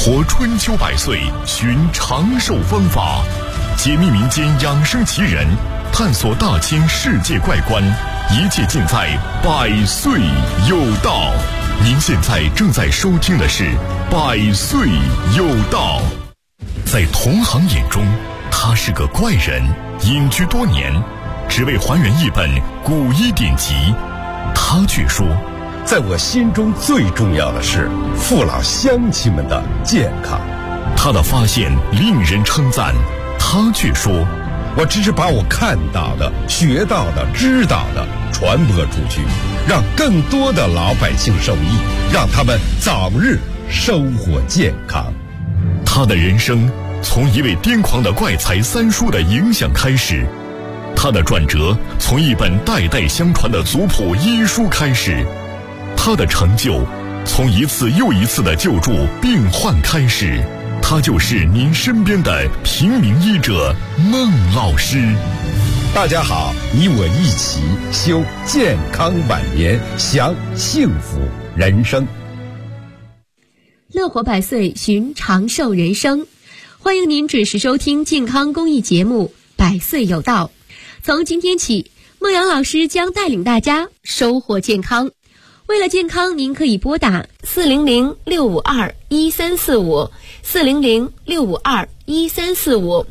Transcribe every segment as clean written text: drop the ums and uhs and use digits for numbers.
活春秋百岁，寻长寿方法，解密民间养生奇人，探索大千世界怪观，一切尽在百岁有道。您现在正在收听的是百岁有道。在同行眼中，他是个怪人，隐居多年，只为还原一本古医典籍。他却说， 在我心中最重要的是父老乡亲们的健康。 他的发现令人称赞，他却说， 我只是把我看到的、学到的、知道的传播出去，让更多的老百姓受益，让他们早日生活健康。 他的人生从一位癫狂的怪才三叔的影响开始，他的转折从一本代代相传的族谱医书开始，他的成就从一次又一次的救助病患开始。他就是您身边的平民医者孟老师。 大家好，你我一起修健康晚年，享幸福人生。 乐活百岁，寻长寿人生。欢迎您准时收听健康公益节目百岁有道。从今天起，孟阳老师将带领大家收获健康。为了健康，您可以拨打400-652-1345 400-652-1345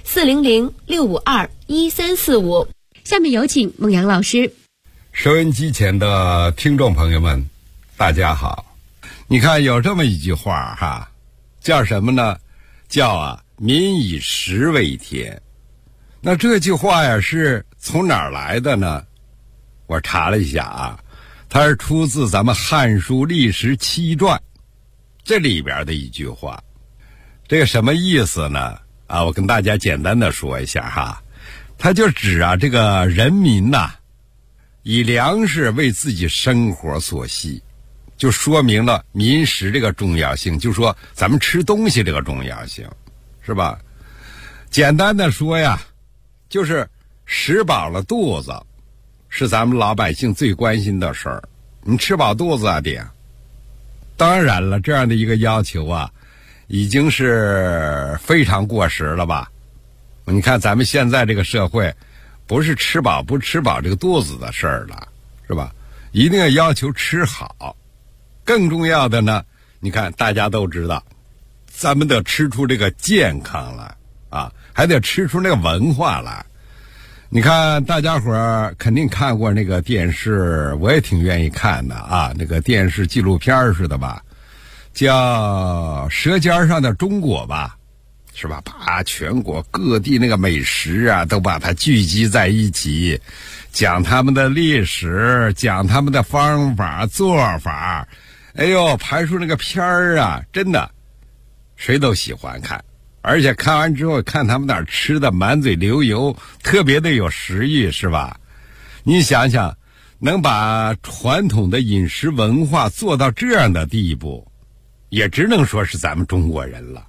400-652-1345。下面有请孟阳老师。 收音机前的听众朋友们，大家好。你看有这么一句话哈，叫什么呢？叫民以食为天。那这句话呀是从哪儿来的呢？我查了一下它是出自咱们《汉书·历史七传》这里边的一句话。这个什么意思呢？我跟大家简单的说一下哈。它就指这个人民以粮食为自己生活所需，就说明了民食这个重要性，就说咱们吃东西这个重要性，是吧？简单的说呀，就是食饱了肚子是咱们老百姓最关心的事儿。你吃饱肚子得。当然了，这样的一个要求已经是非常过时了吧。你看咱们现在这个社会，不是吃饱不吃饱这个肚子的事儿了，是吧？一定要求吃好。更重要的呢，你看大家都知道，咱们得吃出这个健康来还得吃出那个文化来。你看大家伙儿肯定看过那个电视，我也挺愿意看的那个电视纪录片似的吧，叫《舌尖上的中国》吧，是吧？把全国各地那个美食都把它聚集在一起，讲他们的历史，讲他们的方法做法。哎呦，拍出那个片儿真的谁都喜欢看。而且看完之后看他们那儿吃的满嘴流油，特别的有食欲，是吧？你想想，能把传统的饮食文化做到这样的地步，也只能说是咱们中国人了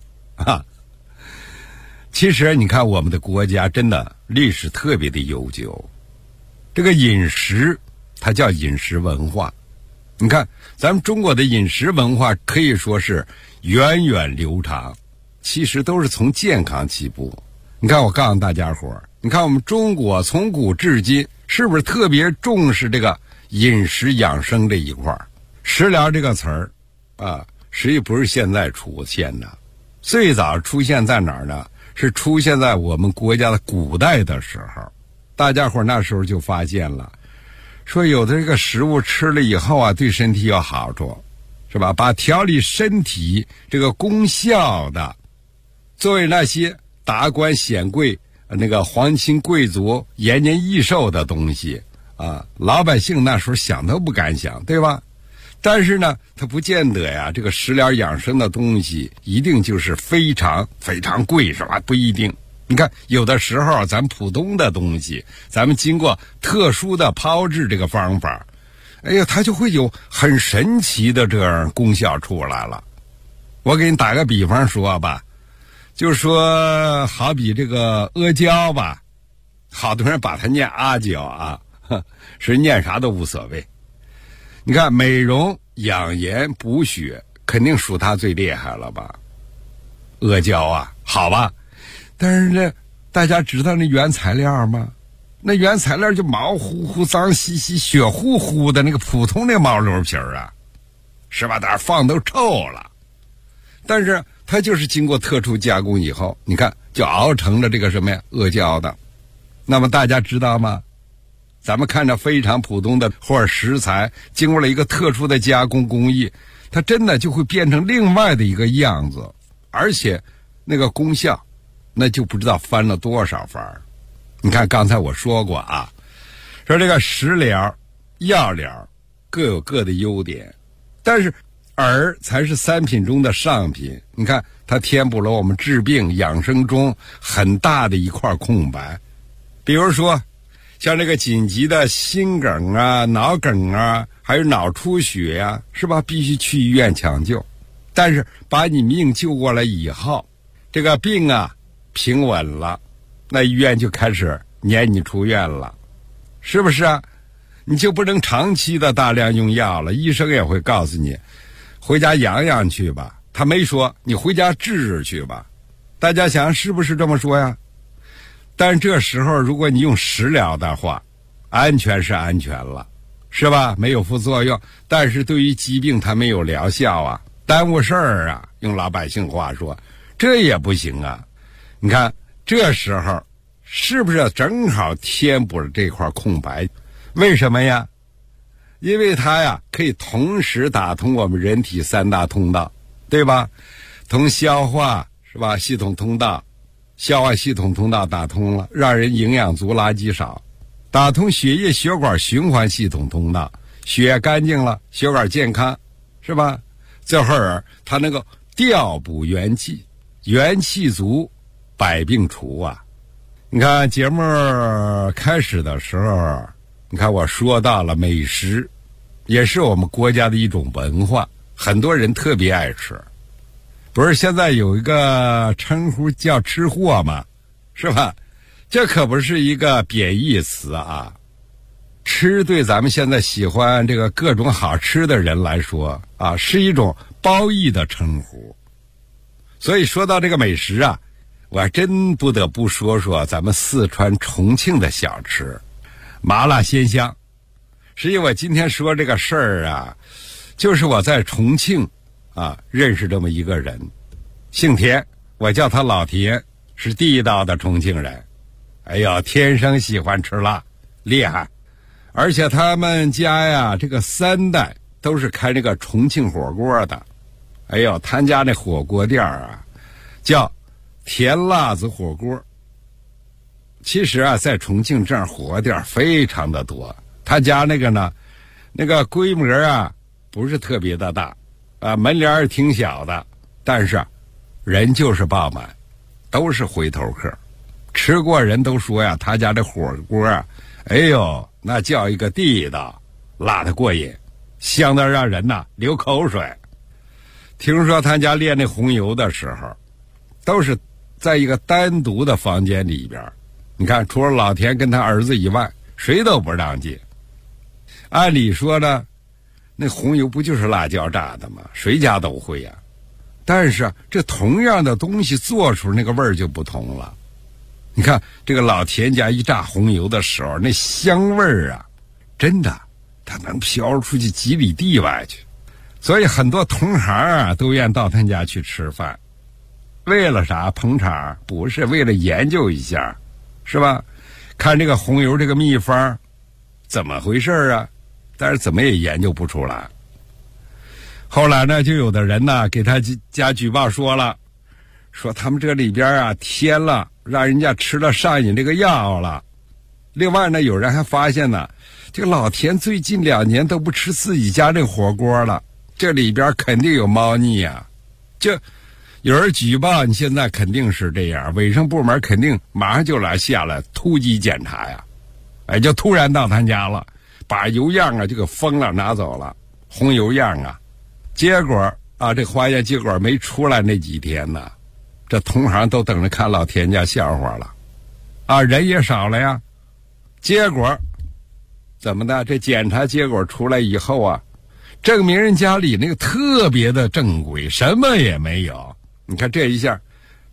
其实你看我们的国家真的历史特别的悠久，这个饮食它叫饮食文化。你看咱们中国的饮食文化可以说是源远流长，其实都是从健康起步。你看我告诉大家伙，你看我们中国从古至今是不是特别重视这个饮食养生这一块？食疗这个词儿实际不是现在出现的，最早出现在哪儿呢？是出现在我们国家的古代的时候。大家伙那时候就发现了，说有的这个食物吃了以后对身体有好处，是吧？把调理身体这个功效的，作为那些达官显贵、那个皇亲贵族延年益寿的东西老百姓那时候想都不敢想，对吧？但是呢，它不见得这个食疗养生的东西一定就是非常非常贵，是吧？不一定。你看有的时候咱普通的东西，咱们经过特殊的炮制这个方法，它就会有很神奇的这样功效出来了。我给你打个比方说吧，就说好比这个阿胶吧，好多人把它念阿胶是念啥都无所谓。你看美容养颜补血肯定属它最厉害了吧， 阿胶啊，好吧。但是呢，大家知道那原材料吗？那原材料就毛乎乎、脏兮兮、血乎乎的那个普通的毛驴皮啊，是吧？打放都臭了。但是它就是经过特殊加工以后，你看就熬成了这个什么呀，阿胶的。那么大家知道吗？咱们看着非常普通的或者食材，经过了一个特殊的加工工艺，它真的就会变成另外的一个样子，而且那个功效那就不知道翻了多少番。你看刚才我说过啊，说这个食疗药疗各有各的优点，但是饵才是三品中的上品。你看它填补了我们治病养生中很大的一块空白。比如说像这个紧急的心梗啊、脑梗啊，还有脑出血呀，是吧？必须去医院抢救。但是把你命救过来以后，这个病啊平稳了，那医院就开始撵你出院了，是不是啊？你就不能长期的大量用药了，医生也会告诉你回家养养去吧，他没说你回家治去吧。大家想是不是这么说呀？但这时候如果你用食疗的话，安全是安全了，是吧？没有副作用，但是对于疾病它没有疗效啊，耽误事儿啊，用老百姓话说这也不行啊。你看这时候是不是正好填补了这块空白？为什么呀？因为它呀可以同时打通我们人体三大通道，对吧？从消化是吧系统通道，消化系统通道打通了，让人营养足垃圾少，打通血液血管循环系统通道，血液干净了，血管健康，是吧？最后它能够调补元气，元气足，百病除啊。你看节目开始的时候，你看我说到了美食也是我们国家的一种文化，很多人特别爱吃。不是现在有一个称呼叫吃货吗？是吧？这可不是一个贬义词啊。吃对咱们现在喜欢这个各种好吃的人来说啊，是一种褒义的称呼。所以说到这个美食啊，我还真不得不说说咱们四川重庆的小吃麻辣鲜香。实际我今天说这个事儿啊，就是我在重庆啊认识这么一个人，姓田，我叫他老田，是地道的重庆人。哎呦，天生喜欢吃辣，厉害。而且他们家呀这个三代都是开这个重庆火锅的。哎呦，他家那火锅店啊叫甜辣子火锅。其实啊在重庆这样火锅店非常的多，他家那个呢那个规模啊不是特别的大啊，门脸也挺小的，但是人就是爆满，都是回头客。吃过人都说呀，他家这火锅啊，哎呦，那叫一个地道，辣得过瘾，香得让人呐流口水。听说他家炼那红油的时候，都是在一个单独的房间里边，你看除了老田跟他儿子以外，谁都不让进。按理说呢，那红油不就是辣椒炸的吗？谁家都会呀。但是这同样的东西做出那个味儿就不同了。你看这个老田家一炸红油的时候，那香味儿啊，真的它能飘出去几里地外去。所以很多同行啊都愿到他家去吃饭。为了啥捧场？不是为了研究一下，是吧？看这个红油这个秘方怎么回事啊？但是怎么也研究不出来。后来呢，就有的人呢给他家举报说了，说他们这里边啊添了让人家吃了上瘾这个药了。另外呢，有人还发现呢，这个老田最近2年都不吃自己家这火锅了，这里边肯定有猫腻啊。就有人举报，你现在肯定是这样，卫生部门肯定马上就来下来突击检查呀。哎，就突然到他家了，把油样啊就给封了，拿走了红油样啊。结果啊，这化验结果没出来那几天呢，这同行都等着看老田家笑话了啊，人也少了呀。结果怎么的？这检查结果出来以后啊，证明人家里那个特别的正规，什么也没有。你看这一下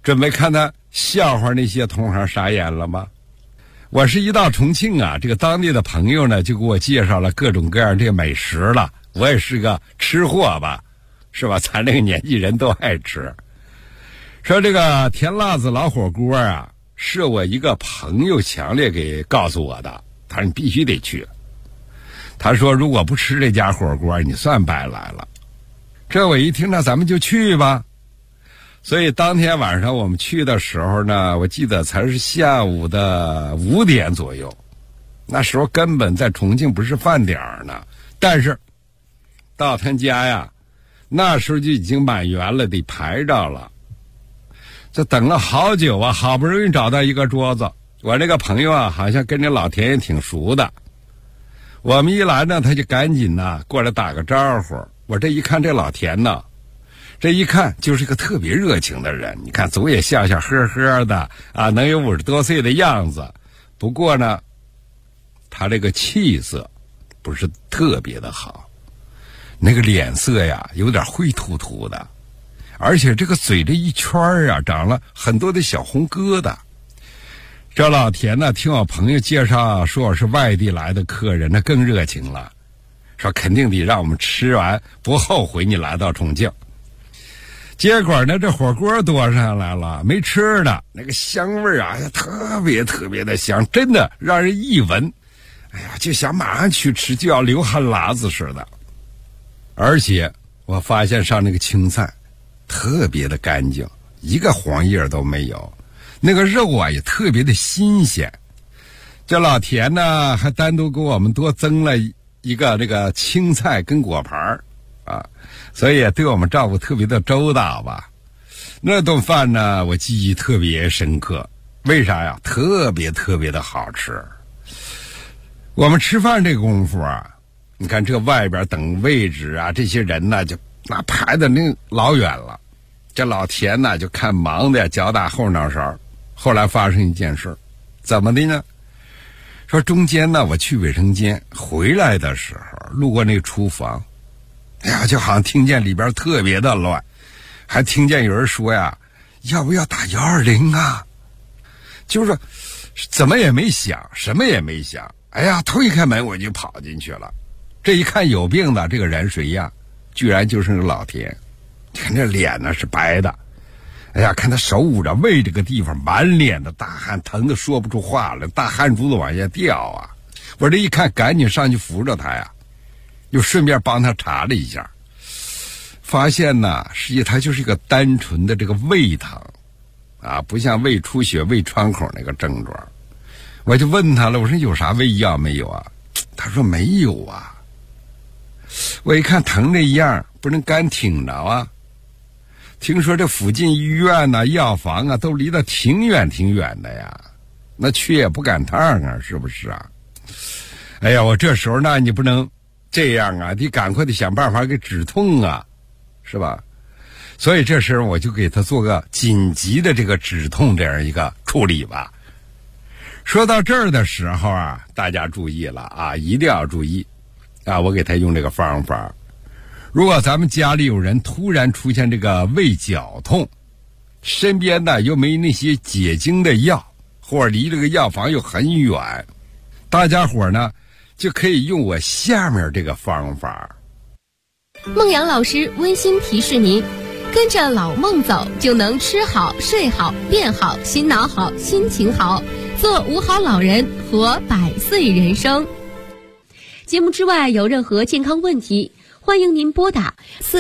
准备看他笑话那些同行傻眼了吗？我是一到重庆啊，这个当地的朋友呢就给我介绍了各种各样这个美食了。我也是个吃货吧，是吧？咱这个年纪人都爱吃。说这个甜辣子老火锅啊，是我一个朋友强烈给告诉我的，他说你必须得去。他说如果不吃这家火锅，你算白来了。这我一听，那咱们就去吧。所以当天晚上我们去的时候呢，我记得才是下午的5点左右，那时候根本在重庆不是饭点呢。但是到他家呀，那时候就已经满员了，得排着了。这等了好久啊，好不容易找到一个桌子。我这个朋友啊，好像跟这老田也挺熟的。我们一来呢，他就赶紧呢过来打个招呼。我这一看这老田呢，这一看就是个特别热情的人，你看总也笑笑呵呵的啊，能有50多岁的样子。不过呢，他这个气色不是特别的好，那个脸色呀有点灰秃秃的，而且这个嘴这一圈啊长了很多的小红疙瘩。这老田呢，听我朋友介绍说我是外地来的客人，那更热情了，说肯定得让我们吃完不后悔你来到重庆。结果呢，这火锅端上来了，没吃的，那个香味啊，特别特别的香，真的让人一闻，哎呀，就想马上去吃，就要流汗喇子似的。而且我发现上那个青菜特别的干净，一个黄叶都没有，那个肉啊也特别的新鲜。这老田呢还单独给我们多增了一个这个青菜跟果盘啊，所以也对我们照顾特别的周到吧。那顿饭呢我记忆特别深刻，为啥呀？特别特别的好吃。我们吃饭这功夫啊，你看这外边等位置啊，这些人呢就那排的那老远了。这老田呢就看忙的脚打后脑勺。后来发生一件事，怎么的呢？说中间呢我去卫生间回来的时候路过那个厨房，哎呀，就好像听见里边特别的乱，还听见有人说呀，要不要打120啊？就是怎么也没想，什么也没想，哎呀，推开门我就跑进去了。这一看有病的这个人谁呀？居然就是那老田，看这脸呢是白的，哎呀，看他手捂着胃这个地方满脸的大汗，疼得说不出话了，大汗珠子往下掉啊。我这一看赶紧上去扶着他呀，又顺便帮他查了一下，发现呢实际他就是一个单纯的这个胃疼啊，不像胃出血胃穿孔那个症状。我就问他了，我说有啥胃药没有啊？他说没有啊。我一看疼这样不能干挺着啊，听说这附近医院呢药房啊都离得挺远挺远的呀，那去也不赶趟啊，是不是啊？哎呀，我这时候呢你不能这样啊，你赶快得想办法给止痛啊，是吧？所以这时候我就给他做个紧急的这个止痛这样一个处理吧。说到这儿的时候啊，大家注意了啊，一定要注意啊！我给他用这个方法。如果咱们家里有人突然出现这个胃绞痛，身边呢又没那些解经的药，或者离这个药房又很远，大家伙呢就可以用我下面这个方法。 孟阳老师温馨提示您，跟着老孟走，就能吃好、睡好、变好、心脑好、心情好，做5好老人，活100岁人生。节目之外有任何健康问题，欢迎您拨打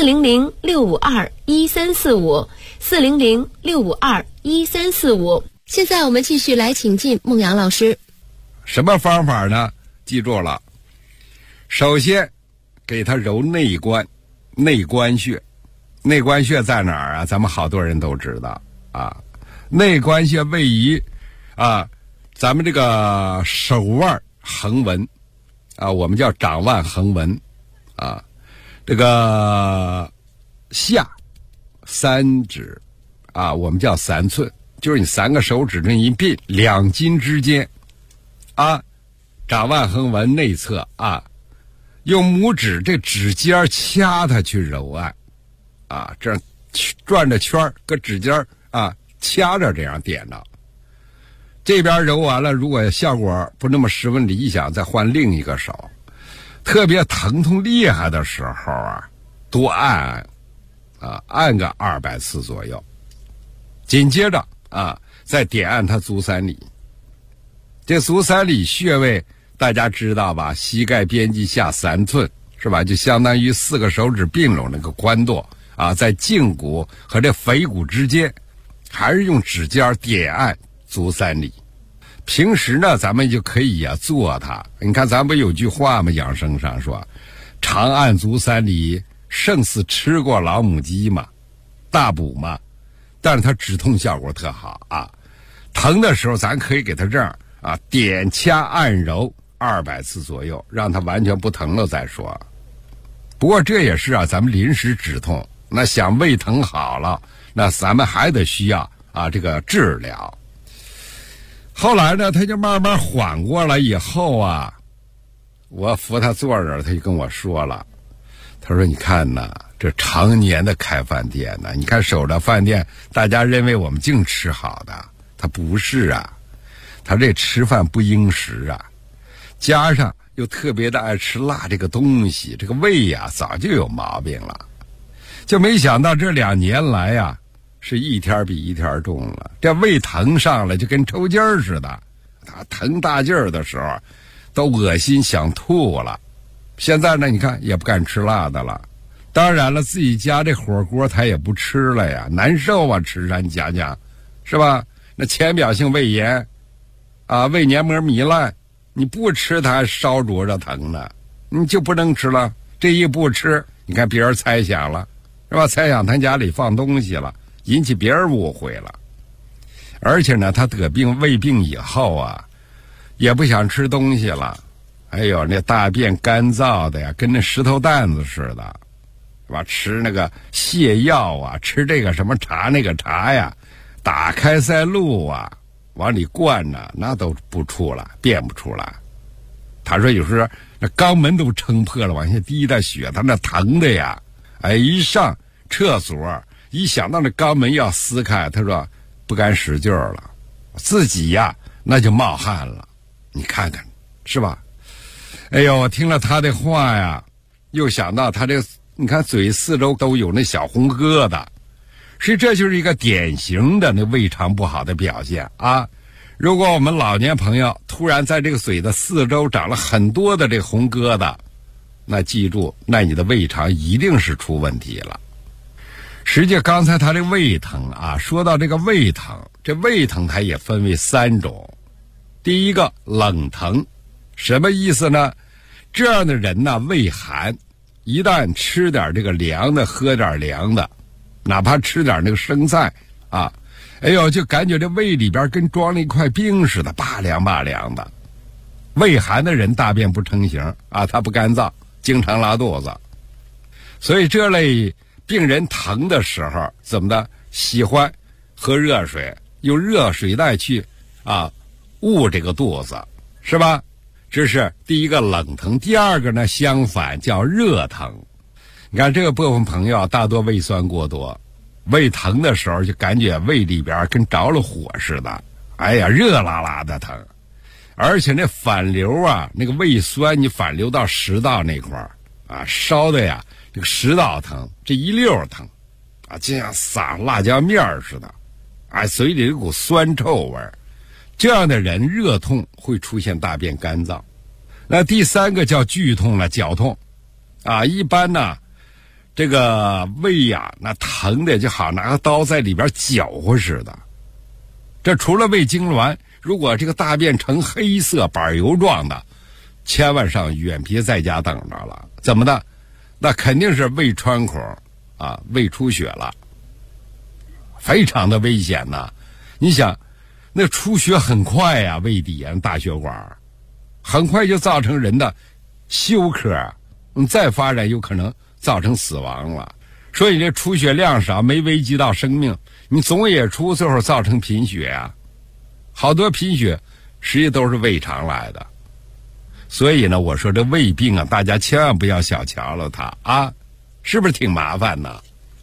400-652-1345 400-652-1345。现在我们继续来请进孟阳老师。 什么方法呢？记住了，首先给他揉内关穴。内关穴在哪儿啊？咱们好多人都知道啊。内关穴位于啊咱们这个手腕横纹啊，我们叫掌腕横纹啊，这个下3指啊，我们叫3寸，就是你3个手指这一并2筋之间啊，掌腕横纹内侧啊，用拇指这指尖掐它去揉按啊，这样转着圈搁指尖啊掐着这样点着。这边揉完了，如果效果不那么十分理想，再换另一个手。特别疼痛厉害的时候啊，多按按个200次左右。紧接着再点按它足三里。这足三里穴位大家知道吧？膝盖边际下3寸，是吧？就相当于4个手指并拢那个宽度在胫骨和这腓骨之间，还是用指尖点按足三里。平时呢，咱们就可以做它。你看咱不有句话吗？养生上说，长按足三里，胜似吃过老母鸡嘛，大补嘛。但是它止痛效果特好疼的时候咱可以给它这样点掐按揉200次左右，让它完全不疼了再说。不过这也是咱们临时止痛，那想胃疼好了，那咱们还得需要这个治疗。后来呢，他就慢慢缓过来以后我扶他坐这儿，他就跟我说了，他说你看呐，这常年的开饭店呢，你看守着饭店，大家认为我们净吃好的，他不是他这吃饭不应时加上又特别的爱吃辣这个东西，这个胃早就有毛病了。就没想到这2年来是一天比一天重了，这胃疼上来就跟抽筋儿似的，他疼大劲儿的时候都恶心想吐了。现在呢，你看也不敢吃辣的了，当然了，自己家这火锅他也不吃了呀，难受吃上你讲讲，是吧？那浅表性胃炎胃黏膜糜烂，你不吃它还烧灼着疼呢，你就不能吃了。这一不吃，你看别人猜想了，是吧？猜想他家里放东西了，引起别人误会了。而且呢，他得胃病以后也不想吃东西了。哎呦，那大便干燥的呀，跟那石头蛋子似的，是吧？吃那个泻药吃这个什么茶那个茶呀，打开塞露往里灌那都不出来，便不出来。他说有时候那肛门都撑破了，往下滴的血，他那疼的呀，一上厕所一想到那肛门要撕开，他说不敢使劲了，自己那就冒汗了。你看看是吧？哎呦，我听了他的话又想到他这，你看嘴四周都有那小红疙瘩，所以这就是一个典型的那胃肠不好的表现如果我们老年朋友突然在这个嘴的四周长了很多的这红疙瘩，那记住，那你的胃肠一定是出问题了。实际刚才他这胃疼说到这个胃疼，这胃疼它也分为3种。第一个冷疼，什么意思呢？这样的人胃寒，一旦吃点这个凉的，喝点凉的，哪怕吃点那个生菜哎呦，就感觉这胃里边跟装了一块冰似的，拔凉拔凉的。胃寒的人大便不成形他不干燥，经常拉肚子。所以这类病人疼的时候怎么的，喜欢喝热水，用热水袋去捂这个肚子，是吧？这是第一个冷疼。第二个呢，相反叫热疼。你看这个部分朋友大多胃酸过多，胃疼的时候就感觉胃里边跟着了火似的，哎呀，热辣辣的疼。而且那反流那个胃酸你反流到食道那块烧的这个食道疼，这一溜疼就像撒辣椒面似的嘴里有股酸臭味。这样的人热痛会出现大便干燥。那第3个叫剧痛了，绞痛一般呢这个胃那疼的就好拿个刀在里边搅和似的。这除了胃痉挛，如果这个大便呈黑色板油状的，千万上医院，别在家等着了。怎么的？那肯定是胃穿孔胃出血了，非常的危险你想那出血很快胃底大血管很快就造成人的休克，再发展有可能造成死亡了。所以这出血量少，没危及到生命，你总也出，最后造成贫血好多贫血实际都是胃肠来的。所以呢，我说这胃病大家千万不要小瞧了它是不是挺麻烦呢？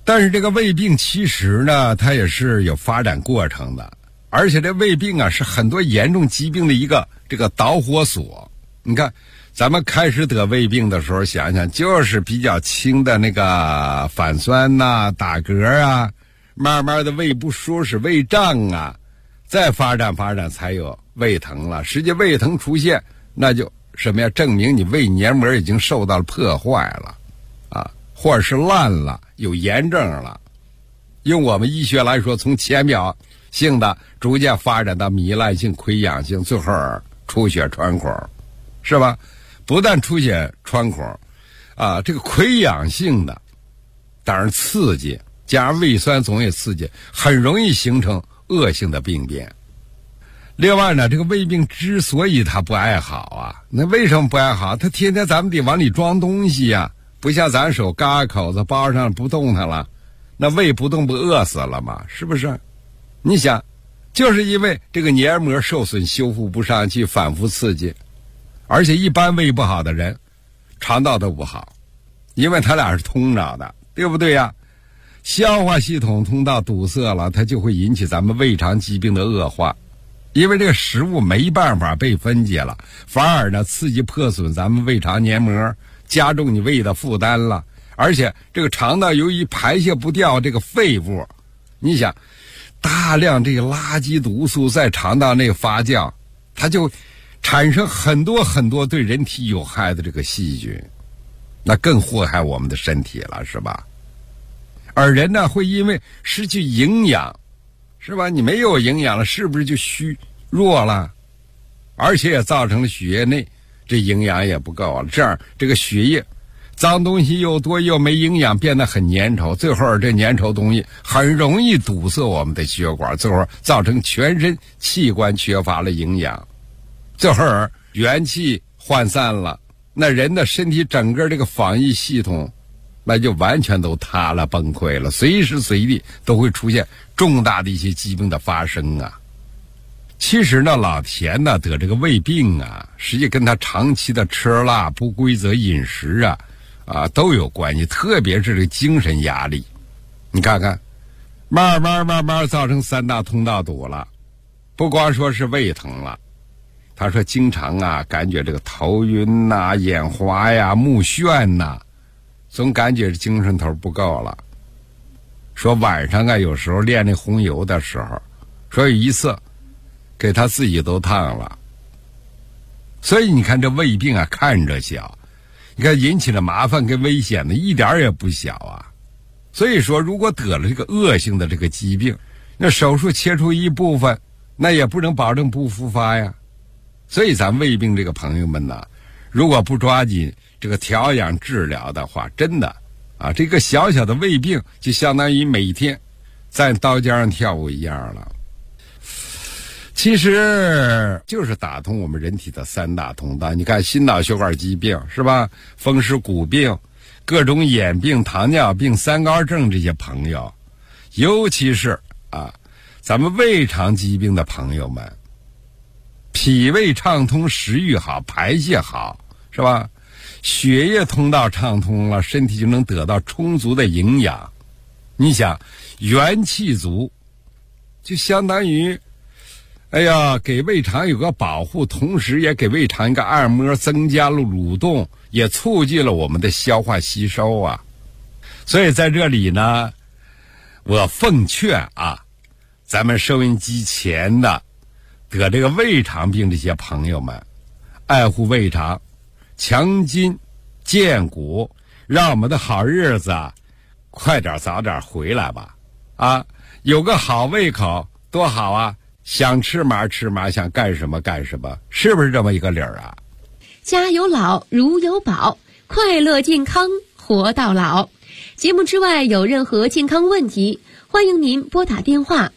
但是这个胃病其实呢，它也是有发展过程的，而且这胃病啊是很多严重疾病的一个这个导火索。你看咱们开始得胃病的时候，想想就是比较轻的那个反酸呐、打嗝啊，慢慢的胃不舒适、胃胀啊，再发展才有胃疼了。实际胃疼出现，那就什么呀？证明你胃黏膜已经受到了破坏了啊，或者是烂了，有炎症了。用我们医学来说，从浅表性的逐渐发展到糜烂性、溃疡性，最后出血穿孔，是吧？不但出血穿孔啊，这个溃疡性的当然刺激，加上胃酸总也刺激，很容易形成恶性的病变。另外呢，这个胃病之所以它不爱好啊，那为什么不爱好？它天天咱们得往里装东西呀，不像咱手嘎口子包上不动弹了，那胃不动不饿死了吗？是不是？你想，就是因为这个黏膜受损，修复不上去，反复刺激。而且一般胃不好的人，肠道都不好，因为他俩是通着的，对不对呀？消化系统通道堵塞了，它就会引起咱们胃肠疾病的恶化。因为这个食物没办法被分解了，反而呢刺激破损咱们胃肠黏膜，加重你胃的负担了。而且这个肠道由于排泄不掉这个废物，你想大量这个垃圾毒素在肠道内发酵，它就产生很多对人体有害的这个细菌，那更祸害我们的身体了，是吧？而人呢会因为失去营养，是吧？你没有营养了，是不是就虚弱了？而且也造成了血液内这营养也不够了，这样这个血液脏东西又多又没营养，变得很粘稠，最后这粘稠东西很容易堵塞我们的血管，最后造成全身器官缺乏了营养，最后元气涣散了，那人的身体整个这个防疫系统那就完全都塌了，崩溃了，随时随地都会出现重大的一些疾病的发生啊。其实呢，老田呢得这个胃病啊，实际跟他长期的吃辣、不规则饮食啊都有关系，特别是这个精神压力。你看看，慢慢造成三大通道堵了，不光说是胃疼了，他说经常感觉这个头晕呐、眼花呀、目眩呐，总感觉精神头不够了。说晚上有时候练那红油的时候，说有一次给他自己都烫了。所以你看这胃病看着小，你看引起的麻烦跟危险的一点也不小啊。所以说如果得了这个恶性的这个疾病，那手术切除一部分，那也不能保证不复发呀。所以咱胃病这个朋友们呢，如果不抓紧这个调养治疗的话，真的这个小小的胃病就相当于每天在刀尖上跳舞一样了。其实就是打通我们人体的三大通道。你看心脑血管疾病是吧，风湿骨病、各种眼病、糖尿病、三高症这些朋友，尤其是咱们胃肠疾病的朋友们，脾胃畅通，食欲好，排泄好，是吧？血液通道畅通了，身体就能得到充足的营养。你想元气足，就相当于给胃肠有个保护，同时也给胃肠一个按摩，增加了蠕动，也促进了我们的消化吸收啊。所以在这里呢，我奉劝咱们收音机前的得这个胃肠病这些朋友们，爱护胃肠，强筋健骨，让我们的好日子快点早点回来吧。有个好胃口多好啊，想吃嘛吃嘛，想干什么干什么，是不是这么一个理儿啊？ 家有老如有宝，快乐健康活到老。节目之外有任何健康问题，欢迎您拨打电话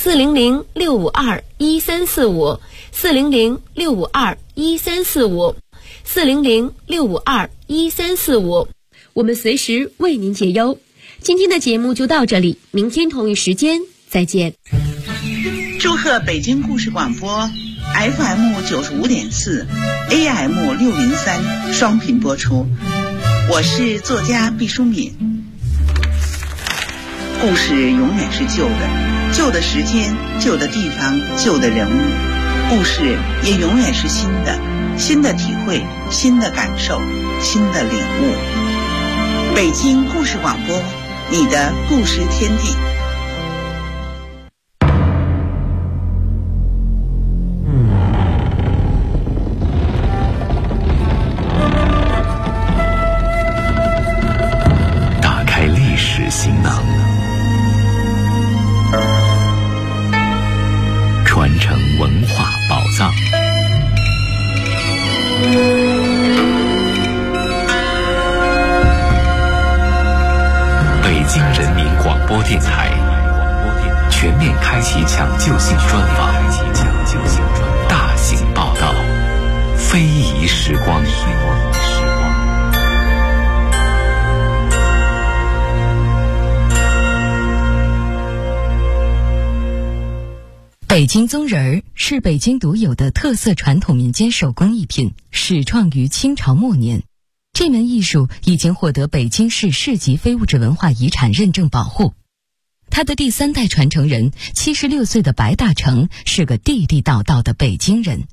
400-652-1345 400-652-1345 400-652-1345，我们随时为您解忧。今天的节目就到这里，明天同一时间再见。 祝贺北京故事广播 FM 95.4 AM 603双频播出，我是作家毕淑敏。 故事永远是旧的，旧的时间、旧的地方、旧的人物，故事也永远是新的，新的体会、新的感受、新的领悟。北京故事广播，你的故事天地。 打开历史行囊，传承文化宝藏。北京人民广播电台全面开启抢救性专访，大型报道，非遗时光。 北京宗人儿是北京独有的特色传统民间手工艺品，始创于清朝末年。这门艺术已经获得北京市市级非物质文化遗产认证保护。他的第3代传承人76岁的白大成是个地地道道的北京人。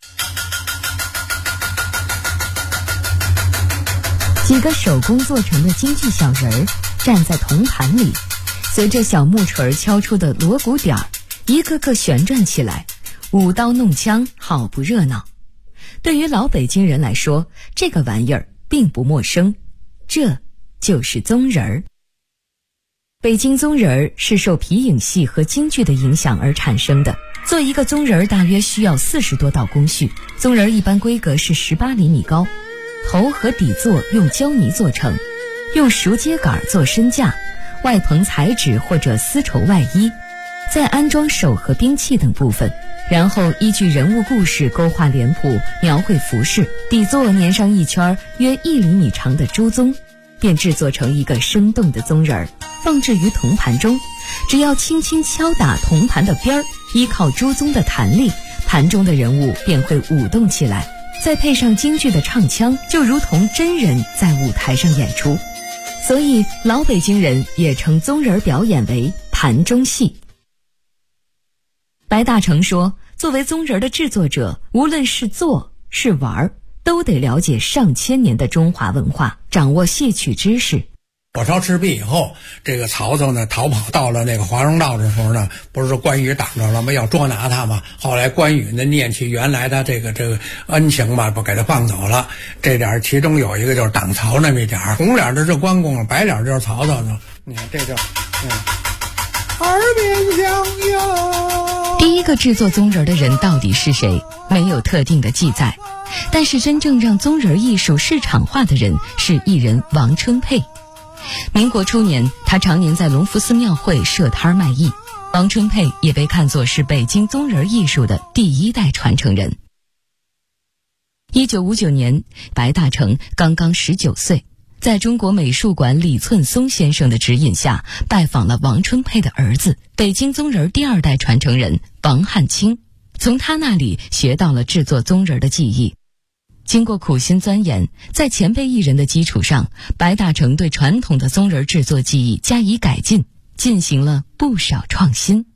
几个手工做成的京剧小人儿站在铜盘里，随着小木锤敲出的锣鼓点儿，一个个旋转起来，舞刀弄枪，好不热闹。对于老北京人来说，这个玩意儿并不陌生，这就是宗人儿。北京宗人儿是受皮影戏和京剧的影响而产生的。做一个宗人儿大约需要40多道工序。宗人儿一般规格是18厘米高，头和底座用胶泥做成，用熟秸秆做身架，外棚彩纸或者丝绸外衣，再安装手和兵器等部分，然后依据人物故事勾画脸谱，描绘服饰，底座粘上一圈约1厘米长的朱宗，便制作成一个生动的宗人儿，放置于铜盘中。只要轻轻敲打铜盘的边儿，依靠朱宗的弹力，盘中的人物便会舞动起来，再配上京剧的唱腔，就如同真人在舞台上演出。所以老北京人也称宗人表演为盘中戏。白大成说，作为宗人的制作者，无论是做是玩，都得了解上千年的中华文化，掌握戏曲知识。 火烧赤壁以后，这个曹操呢逃跑到了那个华容道的时候呢，不是关羽挡着了吗？要捉拿他嘛。后来关羽呢念起原来他这个恩情吧，不给他放走了。这点其中有一个就是挡曹那么一点，红脸的是关公，白脸就是曹操呢。你看这就耳边响应。 第一个制作宗人的人到底是谁，没有特定的记载，但是真正让宗人艺术市场化的人是艺人王春佩。民国初年，他常年在隆福寺庙会设摊卖艺。王春佩也被看作是北京宗人艺术的第1代传承人。1959年，白大成刚刚19岁，在中国美术馆李寸松先生的指引下，拜访了王春佩的儿子，北京宗人第2代传承人王汉卿，从他那里学到了制作宗人的技艺。经过苦心钻研，在前辈艺人的基础上，白大成对传统的宗人制作技艺加以改进，进行了不少创新。